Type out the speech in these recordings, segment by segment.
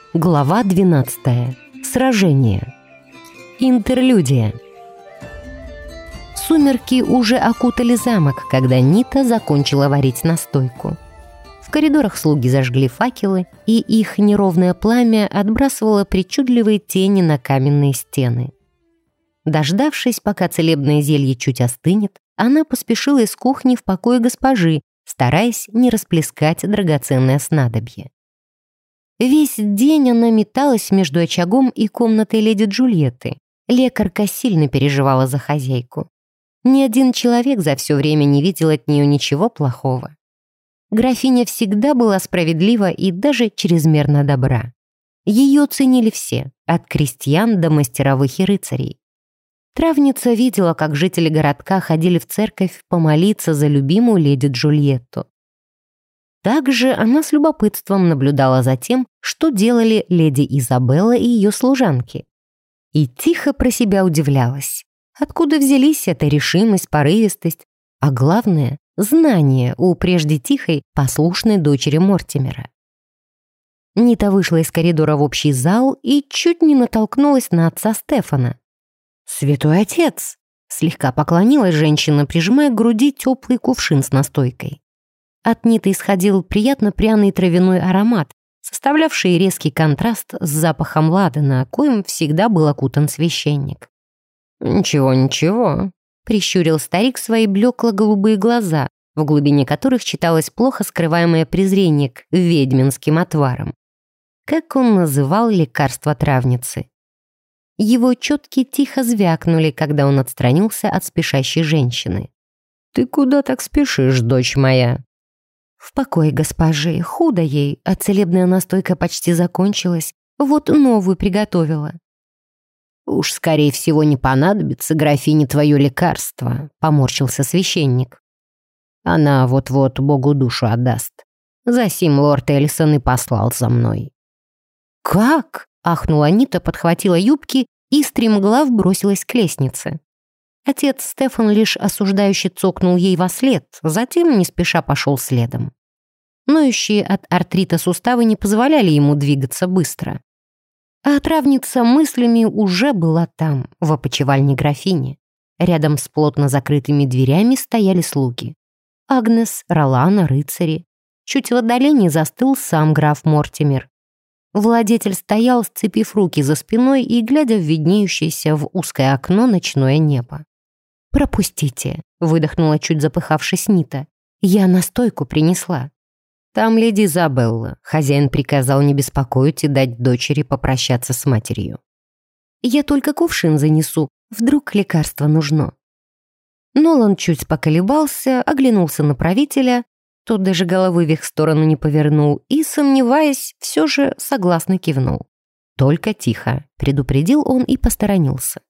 Глава 12. Сражение. Интерлюдия. Сумерки уже окутали замок, когда Нита закончила варить настойку. В коридорах слуги зажгли факелы, и их неровное пламя отбрасывало причудливые тени на каменные стены. Дождавшись, пока целебное зелье чуть остынет, она поспешила из кухни в покое госпожи, стараясь не расплескать драгоценное снадобье. Весь день она металась между очагом и комнатой леди Джульетты. Лекарка сильно переживала за хозяйку. Ни один человек за все время не видел от нее ничего плохого. Графиня всегда была справедлива и даже чрезмерно добра. Ее ценили все, от крестьян до мастеровых и рыцарей. Травница видела, как жители городка ходили в церковь помолиться за любимую леди Джульетту. Также она с любопытством наблюдала за тем, что делали леди Изабелла и ее служанки. И тихо про себя удивлялась. Откуда взялись эта решимость, порывистость, а главное — знание у прежде тихой, послушной дочери Мортимера. Нита вышла из коридора в общий зал и чуть не натолкнулась на отца Стефана. «Святой отец!» — слегка поклонилась женщина, прижимая к груди теплый кувшин с настойкой. От Ниты исходил приятно пряный травяной аромат, составлявший резкий контраст с запахом ладана, коим всегда был окутан священник. «Ничего, ничего», — прищурил старик свои блекло-голубые глаза, в глубине которых читалось плохо скрываемое презрение к ведьминским отварам. Как он называл лекарство травницы? Его четки тихо звякнули, когда он отстранился от спешащей женщины. «Ты куда так спешишь, дочь моя?» «В покое госпожи, худо ей, а целебная настойка почти закончилась, вот новую приготовила». «Уж, скорее всего, не понадобится графине твое лекарство», — поморщился священник. «Она вот-вот Богу душу отдаст. Засим лорд Эльсон и послал за мной». «Как?» — ахнула Нита, подхватила юбки и стремглав бросилась к лестнице. Отец Стефан лишь осуждающе цокнул ей вослед, затем не спеша пошел следом. Ноющие от артрита суставы не позволяли ему двигаться быстро. А травница мыслями уже была там, в опочивальне графини. Рядом с плотно закрытыми дверями стояли слуги. Агнес, Ролана, рыцари. Чуть в отдалении застыл сам граф Мортимер. Владетель стоял, сцепив руки за спиной и глядя в виднеющееся в узкое окно ночное небо. «Пропустите», — выдохнула чуть запыхавшись Нита. «Я настойку принесла». «Там леди Изабелла. Хозяин приказал не беспокоить и дать дочери попрощаться с матерью». «Я только кувшин занесу. Вдруг лекарство нужно». Нолан чуть поколебался, оглянулся на правителя. Тот даже головы в их сторону не повернул и, сомневаясь, все же согласно кивнул. «Только тихо», — предупредил он и посторонился.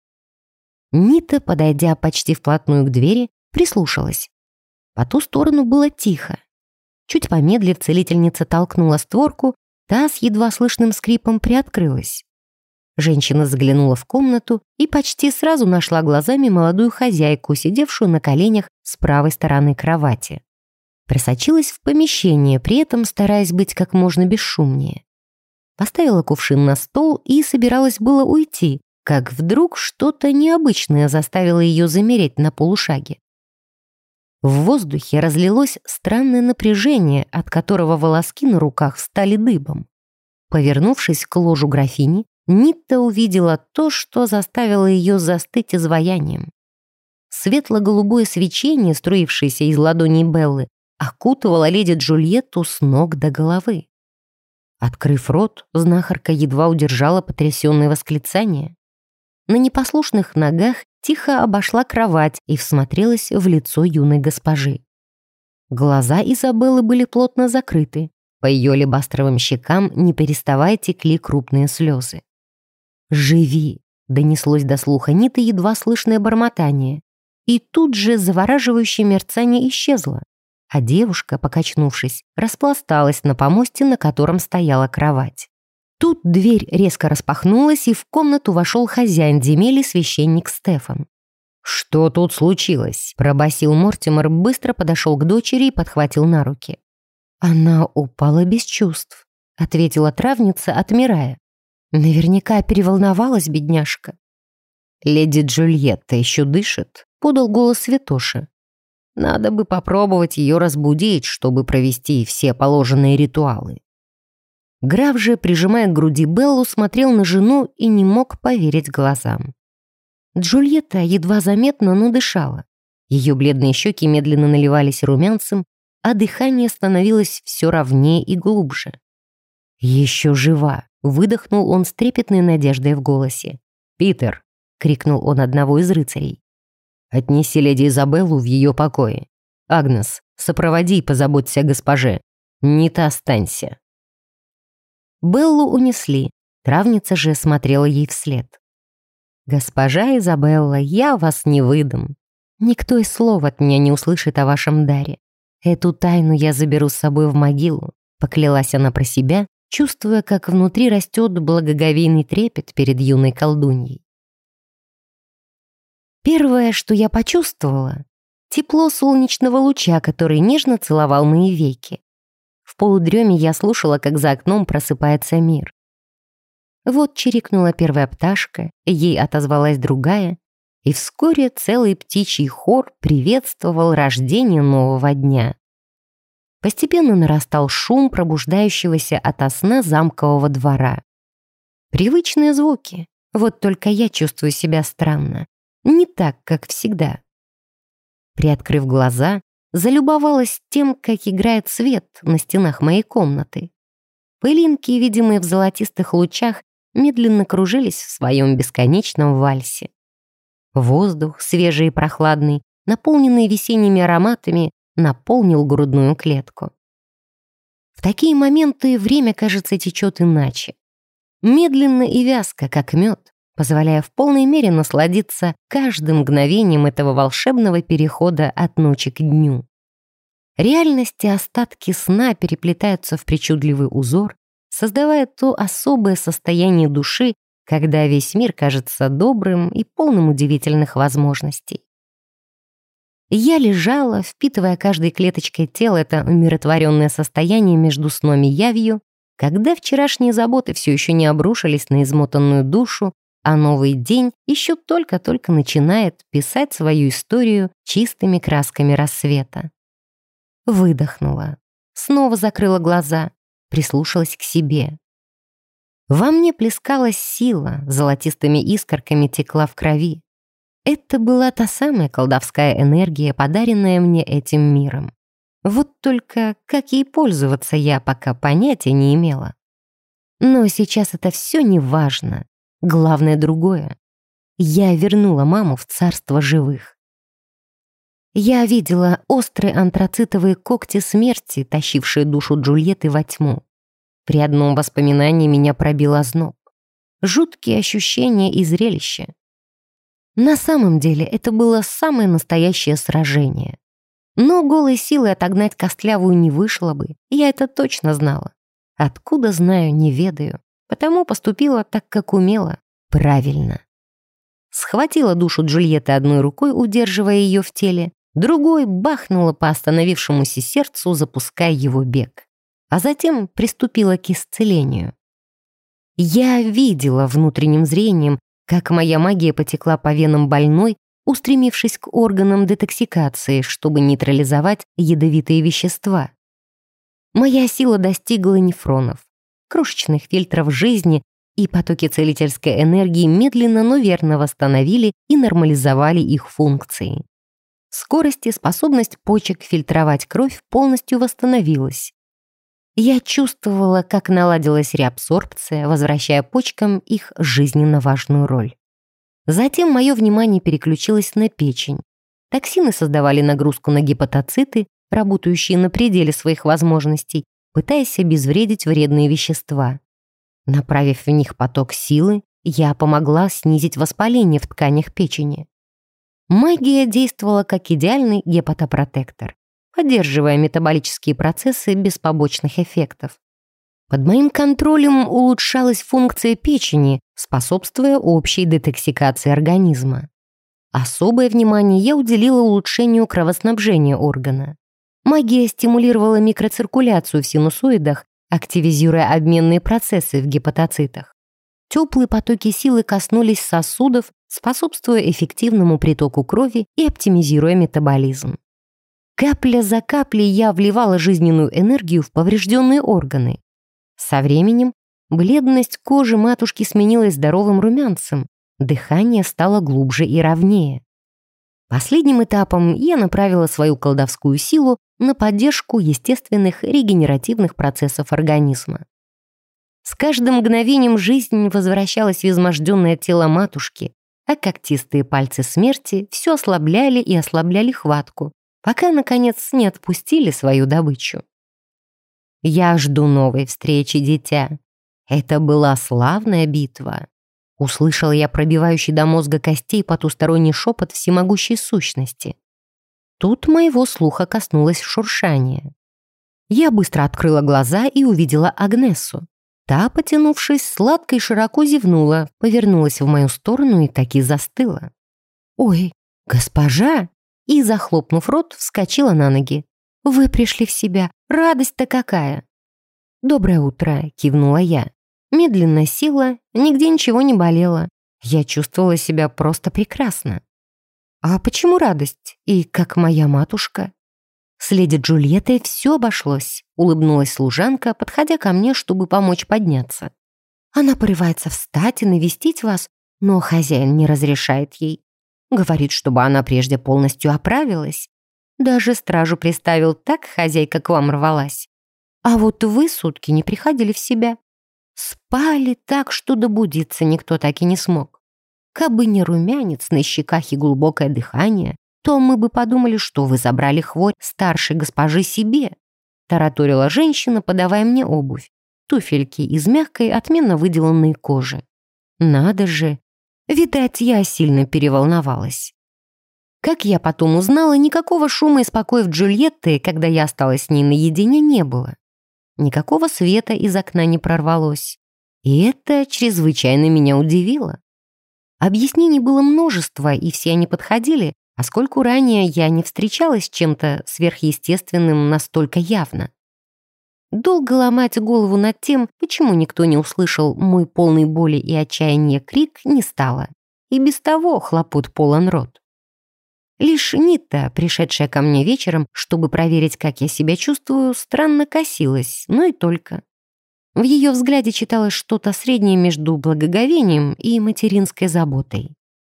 Нита, подойдя почти вплотную к двери, прислушалась. По ту сторону было тихо. Чуть помедлив, целительница толкнула створку, та с едва слышным скрипом приоткрылась. Женщина заглянула в комнату и почти сразу нашла глазами молодую хозяйку, сидевшую на коленях с правой стороны кровати. Просочилась в помещение, при этом стараясь быть как можно бесшумнее. Поставила кувшин на стол и собиралась было уйти, как вдруг что-то необычное заставило ее замереть на полушаге. В воздухе разлилось странное напряжение, от которого волоски на руках встали дыбом. Повернувшись к ложу графини, Нита увидела то, что заставило ее застыть изваянием. Светло-голубое свечение, струившееся из ладоней Беллы, окутывало леди Джульетту с ног до головы. Открыв рот, знахарка едва удержала потрясенное восклицание. На непослушных ногах тихо обошла кровать и всмотрелась в лицо юной госпожи. Глаза Изабеллы были плотно закрыты. По ее алебастровым щекам, не переставая, текли крупные слезы. «Живи!» — донеслось до слуха Ниты едва слышное бормотание. И тут же завораживающее мерцание исчезло, а девушка, покачнувшись, распласталась на помосте, на котором стояла кровать. Тут дверь резко распахнулась, и в комнату вошел хозяин земель, священник Стефан. «Что тут случилось?» — пробасил Мортимер, быстро подошел к дочери и подхватил на руки. Она упала без чувств. — ответила травница, отмирая. Наверняка переволновалась бедняжка. «Леди Джульетта еще дышит», — подал голос святоши. «Надо бы попробовать ее разбудить, чтобы провести все положенные ритуалы». Граф же, прижимая к груди Беллу, смотрел на жену и не мог поверить глазам. Джульетта едва заметно, но дышала. Ее бледные щеки медленно наливались румянцем, а дыхание становилось все ровнее и глубже. «Еще жива!» — выдохнул он с трепетной надеждой в голосе. «Питер!» — крикнул он одного из рыцарей. «Отнеси леди Изабеллу в ее покое. Агнес, сопроводи и позаботься о госпоже. Нита, останься». Беллу унесли, травница же смотрела ей вслед. «Госпожа Изабелла, я вас не выдам. Никто и слова от меня не услышит о вашем даре. Эту тайну я заберу с собой в могилу», — поклялась она про себя, чувствуя, как внутри растет благоговейный трепет перед юной колдуньей. Первое, что я почувствовала — тепло солнечного луча, который нежно целовал мои веки. В полудреме я слушала, как за окном просыпается мир. Вот чирикнула первая пташка, ей отозвалась другая, и вскоре целый птичий хор приветствовал рождение нового дня. Постепенно нарастал шум пробуждающегося ото сна замкового двора. Привычные звуки, вот только я чувствую себя странно, не так, как всегда. Приоткрыв глаза, залюбовалась тем, как играет свет на стенах моей комнаты. Пылинки, видимые в золотистых лучах, медленно кружились в своем бесконечном вальсе. Воздух, свежий и прохладный, наполненный весенними ароматами, наполнил грудную клетку. В такие моменты время, кажется, течет иначе. Медленно и вязко, как мед, позволяя в полной мере насладиться каждым мгновением этого волшебного перехода от ночи к дню. Реальность и остатки сна переплетаются в причудливый узор, создавая то особое состояние души, когда весь мир кажется добрым и полным удивительных возможностей. Я лежала, впитывая каждой клеточкой тела это умиротворенное состояние между сном и явью, когда вчерашние заботы все еще не обрушились на измотанную душу, а новый день еще только-только начинает писать свою историю чистыми красками рассвета. Выдохнула, снова закрыла глаза, прислушалась к себе. Во мне плескалась сила, золотистыми искорками текла в крови. Это была та самая колдовская энергия, подаренная мне этим миром. Вот только как ей пользоваться я пока понятия не имела. Но сейчас это все не важно. Главное другое. Я вернула маму в царство живых. Я видела острые антрацитовые когти смерти, тащившие душу Джульетты во тьму. При одном воспоминании меня пробил озноб. Жуткие ощущения и зрелища. На самом деле это было самое настоящее сражение. Но голой силой отогнать костлявую не вышло бы, я это точно знала. Откуда знаю, не ведаю, потому поступила так, как умела, правильно. Схватила душу Джульетты одной рукой, удерживая ее в теле, другой бахнула по остановившемуся сердцу, запуская его бег. А затем приступила к исцелению. Я видела внутренним зрением, как моя магия потекла по венам больной, устремившись к органам детоксикации, чтобы нейтрализовать ядовитые вещества. Моя сила достигла нефронов, крошечных фильтров жизни, и потоки целительской энергии медленно, но верно восстановили и нормализовали их функции. Скорость и способность почек фильтровать кровь полностью восстановилась. Я чувствовала, как наладилась реабсорбция, возвращая почкам их жизненно важную роль. Затем мое внимание переключилось на печень. Токсины создавали нагрузку на гепатоциты, работающие на пределе своих возможностей, пытаясь обезвредить вредные вещества. Направив в них поток силы, я помогла снизить воспаление в тканях печени. Магия действовала как идеальный гепатопротектор, поддерживая метаболические процессы без побочных эффектов. Под моим контролем улучшалась функция печени, способствуя общей детоксикации организма. Особое внимание я уделила улучшению кровоснабжения органа. Магия стимулировала микроциркуляцию в синусоидах, активизируя обменные процессы в гепатоцитах. Теплые потоки силы коснулись сосудов, способствуя эффективному притоку крови и оптимизируя метаболизм. Капля за каплей я вливала жизненную энергию в поврежденные органы. Со временем бледность кожи матушки сменилась здоровым румянцем, дыхание стало глубже и ровнее. Последним этапом я направила свою колдовскую силу на поддержку естественных регенеративных процессов организма. С каждым мгновением жизнь возвращалась в изможденное тело матушки, а когтистые пальцы смерти все ослабляли и ослабляли хватку, пока, наконец, не отпустили свою добычу. «Я жду новой встречи, дитя. Это была славная битва». Услышал я пробивающий до мозга костей потусторонний шепот всемогущей сущности. Тут моего слуха коснулось шуршание. Я быстро открыла глаза и увидела Агнесу. Та, потянувшись, сладко и широко зевнула, повернулась в мою сторону и таки застыла. «Ой, госпожа!» И, захлопнув рот, вскочила на ноги. «Вы пришли в себя! Радость-то какая!» «Доброе утро!» — кивнула я. Медленно села, нигде ничего не болело. Я чувствовала себя просто прекрасно. «А почему радость? И как моя матушка?» «С леди Джульеттой все обошлось», — улыбнулась служанка, подходя ко мне, чтобы помочь подняться. «Она порывается встать и навестить вас, но хозяин не разрешает ей. Говорит, чтобы она прежде полностью оправилась. Даже стражу приставил, так хозяйка к вам рвалась. А вот вы сутки не приходили в себя. Спали так, что добудиться никто так и не смог. Кабы не румянец на щеках и глубокое дыхание, то мы бы подумали, что вы забрали хворь старшей госпожи себе», тараторила женщина, подавая мне обувь. Туфельки из мягкой, отменно выделанной кожи. Надо же! Видать, я сильно переволновалась. Как я потом узнала, никакого шума и спокоев Джульетты, когда я осталась с ней наедине, не было. Никакого света из окна не прорвалось. И это чрезвычайно меня удивило. Объяснений было множество, и все они подходили, поскольку ранее я не встречалась с чем-то сверхъестественным настолько явно. Долго ломать голову над тем, почему никто не услышал мой полный боли и отчаяния крик, не стало. И без того хлопот полон рот. Лишь Нита, пришедшая ко мне вечером, чтобы проверить, как я себя чувствую, странно косилась, но и только. В ее взгляде читалось что-то среднее между благоговением и материнской заботой.